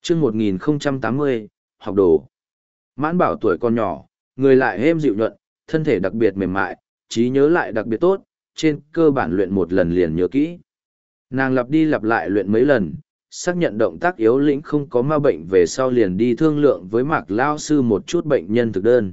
chương 1080, học đồ. Mãn Bảo tuổi còn nhỏ, người lại êm dịu nhuận, thân thể đặc biệt mềm mại, trí nhớ lại đặc biệt tốt, trên cơ bản luyện một lần liền nhớ kỹ. Nàng lặp đi lặp lại luyện mấy lần, xác nhận động tác yếu lĩnh không có ma bệnh về sau liền đi thương lượng với Mạc Lao sư một chút bệnh nhân thực đơn.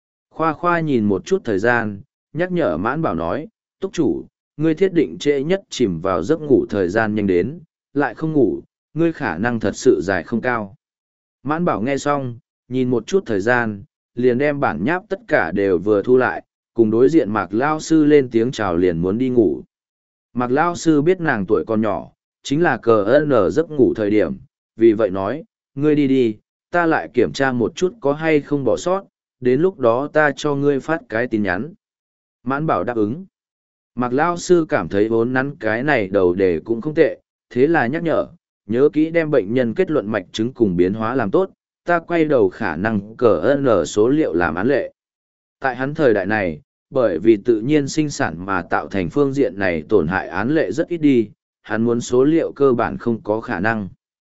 Khoa nhìn một chút thời gian, nhắc nhở Mãn Bảo nói, túc chủ, ngươi thiết định trễ nhất chìm vào giấc ngủ thời gian nhanh đến, lại không ngủ, ngươi khả năng thật sự dài không cao. Mãn Bảo nghe xong, nhìn một chút thời gian, liền đem bản nháp tất cả đều vừa thu lại, cùng đối diện Mạc Lao sư lên tiếng chào liền muốn đi ngủ. Mạc Lao sư biết nàng tuổi còn nhỏ, chính là giấc ngủ thời điểm, vì vậy nói, ngươi đi đi, ta lại kiểm tra một chút có hay không bỏ sót, đến lúc đó ta cho ngươi phát cái tin nhắn. Mãn Bảo đáp ứng. Mạc Lao sư cảm thấy vốn nắn cái này đầu đề cũng không tệ, thế là nhắc nhớ kỹ đem bệnh nhân kết luận mạch chứng cùng biến hóa làm tốt, ta quay đầu khả năng số liệu làm án lệ. Tại hắn thời đại này, bởi vì tự nhiên sinh sản mà tạo thành phương diện này tổn hại án lệ rất ít đi, hắn muốn số liệu cơ bản không có khả năng.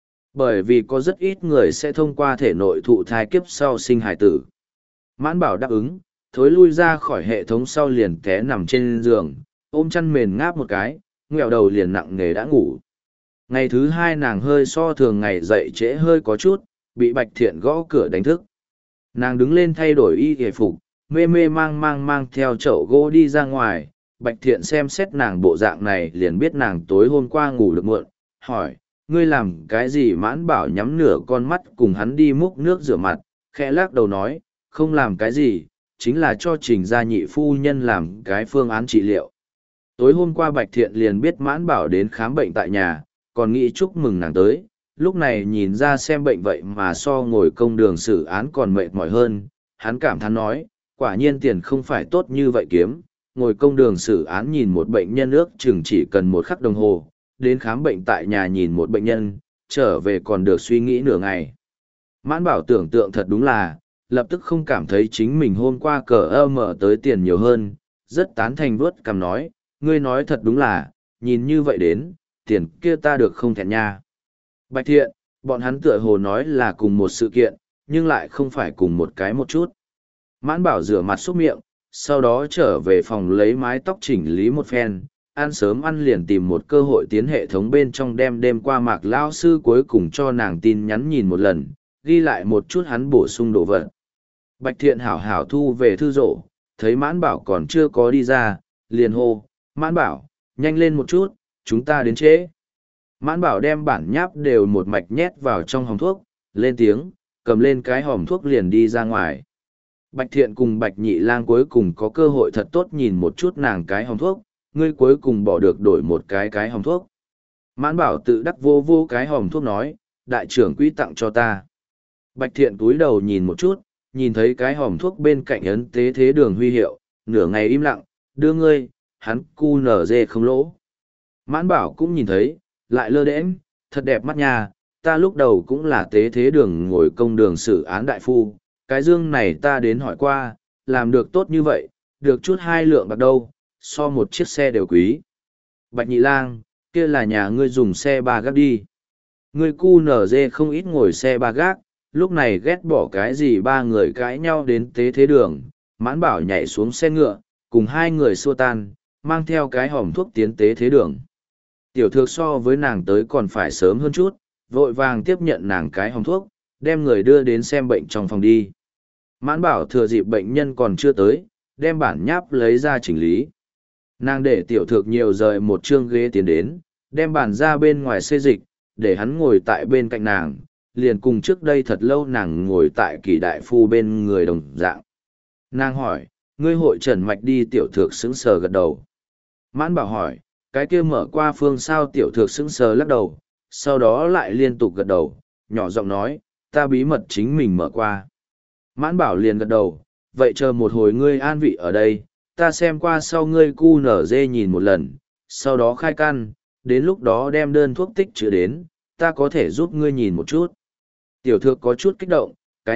Bởi vì có rất ít người sẽ thông qua thể nội thụ thai kiếp sau sinh hài tử. Mãn Bảo đáp ứng, thối lui ra khỏi hệ thống sau liền té nằm trên giường, ôm chăn mền ngáp một cái, ngẹo đầu liền nặng nề đã ngủ. Ngày thứ hai nàng hơi so thường ngày dậy trễ hơi có chút, bị Bạch Thiện gõ cửa đánh thức. Nàng đứng lên thay đổi y hề phục, mê mang theo chậu gỗ đi ra ngoài. Bạch Thiện xem xét nàng bộ dạng này liền biết nàng tối hôm qua ngủ được muộn, hỏi, ngươi làm cái gì? Mãn Bảo nhắm nửa con mắt cùng hắn đi múc nước rửa mặt, khẽ lắc đầu nói, không làm cái gì, chính là cho Trình gia nhị phu nhân làm cái phương án trị liệu. Tối hôm qua Bạch Thiện liền biết Mãn Bảo đến khám bệnh tại nhà, còn nghĩ chúc mừng nàng tới, lúc này nhìn ra xem bệnh vậy mà so ngồi công đường xử án còn mệt mỏi hơn, hắn cảm thán nói, quả nhiên tiền không phải tốt như vậy kiếm, ngồi công đường xử án nhìn một bệnh nhân ước chừng chỉ cần 1 khắc đồng hồ, đến khám bệnh tại nhà nhìn một bệnh nhân, trở về còn được suy nghĩ nửa ngày. Mãn Bảo tưởng tượng thật đúng là, lập tức không cảm thấy chính mình hôm qua mở tới tiền nhiều hơn, rất tán thành vuốt cằm nói, ngươi nói thật đúng là, nhìn như vậy đến, tiền kia ta được không thẹn nha. Bạch Thiện, bọn hắn tựa hồ nói là cùng một sự kiện, nhưng lại không phải cùng một cái một chút. Mãn Bảo rửa mặt xúc miệng, sau đó trở về phòng lấy mái tóc chỉnh lý một phen, ăn sớm ăn liền tìm một cơ hội tiến hệ thống bên trong đem đêm qua Mạc Lao sư cuối cùng cho nàng tin nhắn nhìn một lần, ghi lại một chút hắn bổ sung đồ vật. Bạch Thiện hảo hảo thu về thư rổ, thấy Mãn Bảo còn chưa có đi ra, liền hô, Mãn Bảo, nhanh lên một chút, chúng ta đến trễ. Mãn Bảo đem bản nháp đều một mạch nhét vào trong hòm thuốc, lên tiếng, cầm lên cái hòm thuốc liền đi ra ngoài. Bạch Thiện cùng Bạch Nhị Lang cuối cùng có cơ hội thật tốt nhìn một chút nàng cái hòm thuốc, ngươi cuối cùng bỏ được đổi một cái hòm thuốc. Mãn Bảo tự đắc vô cái hòm thuốc nói, đại trưởng quỹ tặng cho ta. Bạch Thiện túi đầu nhìn một chút, nhìn thấy cái hòm thuốc bên cạnh ấn tế thế đường huy hiệu, nửa ngày im lặng, đưa ngươi, hắn cu nở dê không lỗ. Mãn Bảo cũng nhìn thấy, lại lơ đễnh, thật đẹp mắt nha, ta lúc đầu cũng là tế thế đường ngồi công đường xử án đại phu, cái dương này ta đến hỏi qua, làm được tốt như vậy, được chút 2 lượng bạc đâu, so một chiếc xe đều quý. Bạch Nhị Lang, kia là nhà ngươi dùng xe ba gác đi. Ngươi cu nở dê không ít ngồi xe ba gác, lúc này ghét bỏ cái gì 3 người cãi nhau đến tế thế đường, Mãn Bảo nhảy xuống xe ngựa, cùng 2 người xua tan, mang theo cái hòm thuốc tiến tế thế đường. Tiểu Thược so với nàng tới còn phải sớm hơn chút, vội vàng tiếp nhận nàng cái hòm thuốc, đem người đưa đến xem bệnh trong phòng đi. Mãn Bảo thừa dịp bệnh nhân còn chưa tới, đem bản nháp lấy ra chỉnh lý. Nàng để Tiểu Thược nhiều rời một chương ghế tiến đến, đem bản ra bên ngoài xê dịch, để hắn ngồi tại bên cạnh nàng, liền cùng trước đây thật lâu nàng ngồi tại Kỳ đại phu bên người đồng dạng. Nàng hỏi, ngươi hội trần mạch đi? Tiểu Thược sững sờ gật đầu. Mãn Bảo hỏi, cái kia mở qua phương sao? Tiểu Thược sững sờ lắc đầu, sau đó lại liên tục gật đầu, nhỏ giọng nói, ta bí mật chính mình mở qua. Mãn Bảo liền gật đầu, vậy chờ một hồi ngươi an vị ở đây, ta xem qua sau ngươi cu nở dê nhìn một lần, sau đó khai căn, đến lúc đó đem đơn thuốc tích trữ đến, ta có thể giúp ngươi nhìn một chút. Tiểu Thược có chút kích động,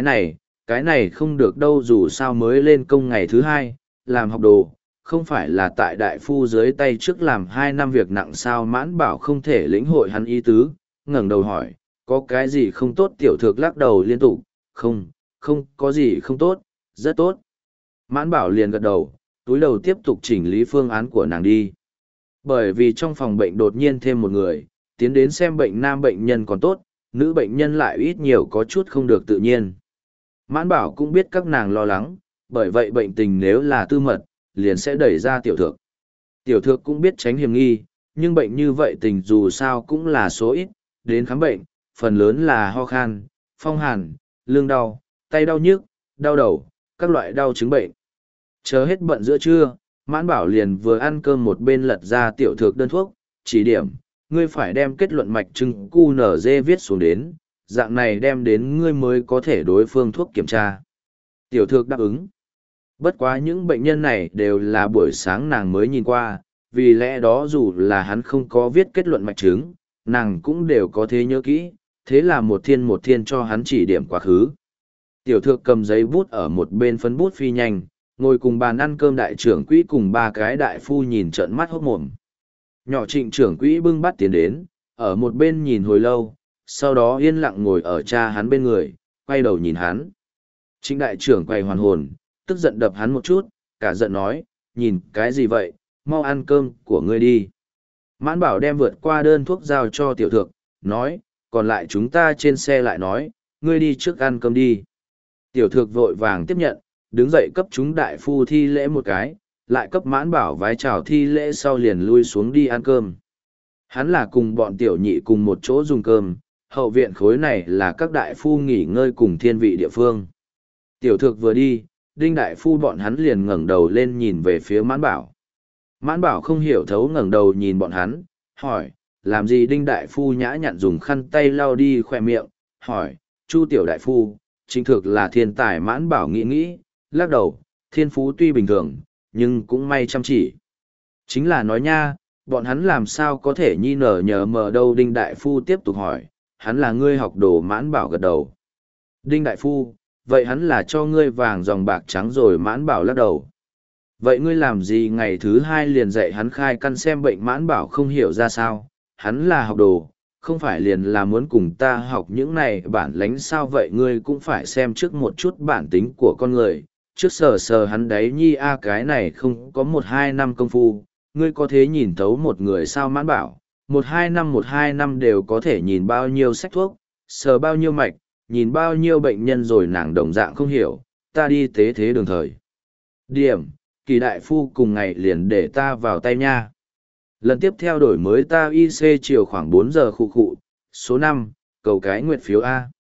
cái này không được đâu, dù sao mới lên công ngày thứ 2, làm học đồ, không phải là tại đại phu dưới tay trước làm 2 năm việc nặng sao? Mãn Bảo không thể lĩnh hội hắn ý tứ, ngẩng đầu hỏi, Có cái gì không tốt? Tiểu thược lắc đầu liên tục, không, không có gì không tốt, rất tốt. Mãn bảo liền gật đầu, túi đầu tiếp tục chỉnh lý phương án của nàng đi. Bởi vì trong phòng bệnh đột nhiên thêm một người, tiến đến xem bệnh nam bệnh nhân còn tốt, nữ bệnh nhân lại ít nhiều có chút không được tự nhiên. Mãn bảo cũng biết các nàng lo lắng, bởi vậy bệnh tình nếu là tư mật, liền sẽ đẩy ra tiểu thược. Tiểu thược cũng biết tránh hiểm nghi, nhưng bệnh như vậy tình dù sao cũng là số ít, đến khám bệnh, phần lớn là ho khan, phong hàn, lưng đau, tay đau nhức, đau đầu, các loại đau chứng bệnh. Chờ hết bận giữa trưa, Mãn Bảo liền vừa ăn cơm một bên lật ra tiểu thược đơn thuốc, chỉ điểm, ngươi phải đem kết luận mạch trưng QNZ viết xuống đến, dạng này đem đến ngươi mới có thể đối phương thuốc kiểm tra. Tiểu thược đáp ứng. Bất quá những bệnh nhân này đều là buổi sáng nàng mới nhìn qua, vì lẽ đó dù là hắn không có viết kết luận mạch chứng, nàng cũng đều có thế nhớ kỹ, thế là một thiên cho hắn chỉ điểm quá khứ. Tiểu thược cầm giấy bút ở một bên phấn bút phi nhanh, ngồi cùng bàn ăn cơm đại trưởng quỹ cùng ba cái đại phu nhìn trợn mắt hốt mồm. Nhỏ Trịnh trưởng quỹ bưng bát tiến đến, ở một bên nhìn hồi lâu, sau đó yên lặng ngồi ở cha hắn bên người, quay đầu nhìn hắn. Trịnh đại trưởng quay hoàn hồn, tức giận đập hắn một chút, cả giận nói, nhìn cái gì vậy, mau ăn cơm của ngươi đi. Mãn Bảo đem vượt qua đơn thuốc giao cho tiểu thược, nói, còn lại chúng ta trên xe lại nói, ngươi đi trước ăn cơm đi. Tiểu thược vội vàng tiếp nhận, đứng dậy cấp chúng đại phu thi lễ một cái, lại cấp Mãn Bảo vái chào thi lễ sau liền lui xuống đi ăn cơm. Hắn là cùng bọn tiểu nhị cùng một chỗ dùng cơm, hậu viện khối này là các đại phu nghỉ ngơi cùng thiên vị địa phương. Tiểu thược vừa đi, Đinh đại phu bọn hắn liền ngẩng đầu lên nhìn về phía Mãn Bảo. Mãn Bảo không hiểu thấu ngẩng đầu nhìn bọn hắn, hỏi, làm gì? Đinh đại phu nhã nhặn dùng khăn tay lau đi khỏe miệng, hỏi, Chu tiểu đại phu, chính thực là thiên tài? Mãn Bảo nghĩ, lắc đầu, thiên phú tuy bình thường, nhưng cũng may chăm chỉ. Chính là nói nha, bọn hắn làm sao có thể nhi nở nhờ mờ đâu? Đinh đại phu tiếp tục hỏi, hắn là ngươi học đồ? Mãn Bảo gật đầu. Đinh đại phu, vậy hắn là cho ngươi vàng dòng bạc trắng rồi? Mãn Bảo lắc đầu. Vậy ngươi làm gì ngày thứ hai liền dạy hắn khai căn xem bệnh? Mãn Bảo không hiểu ra sao, hắn là học đồ, không phải liền là muốn cùng ta học những này bản lánh sao? Vậy ngươi cũng phải xem trước một chút bản tính của con người, trước sờ sờ hắn đấy nhi a, cái này không có 1-2 năm công phu, ngươi có thể nhìn thấu một người sao? Mãn Bảo, 1-2 năm đều có thể nhìn bao nhiêu sách thuốc, sờ bao nhiêu mạch, nhìn bao nhiêu bệnh nhân rồi? Nàng đồng dạng không hiểu, ta đi tế thế đường thời điểm, Kỳ đại phu cùng ngày liền để ta vào tay nha. Lần tiếp theo đổi mới ta IC chiều khoảng 4 giờ khụ khụ, số 5, cầu cái nguyệt phiếu A.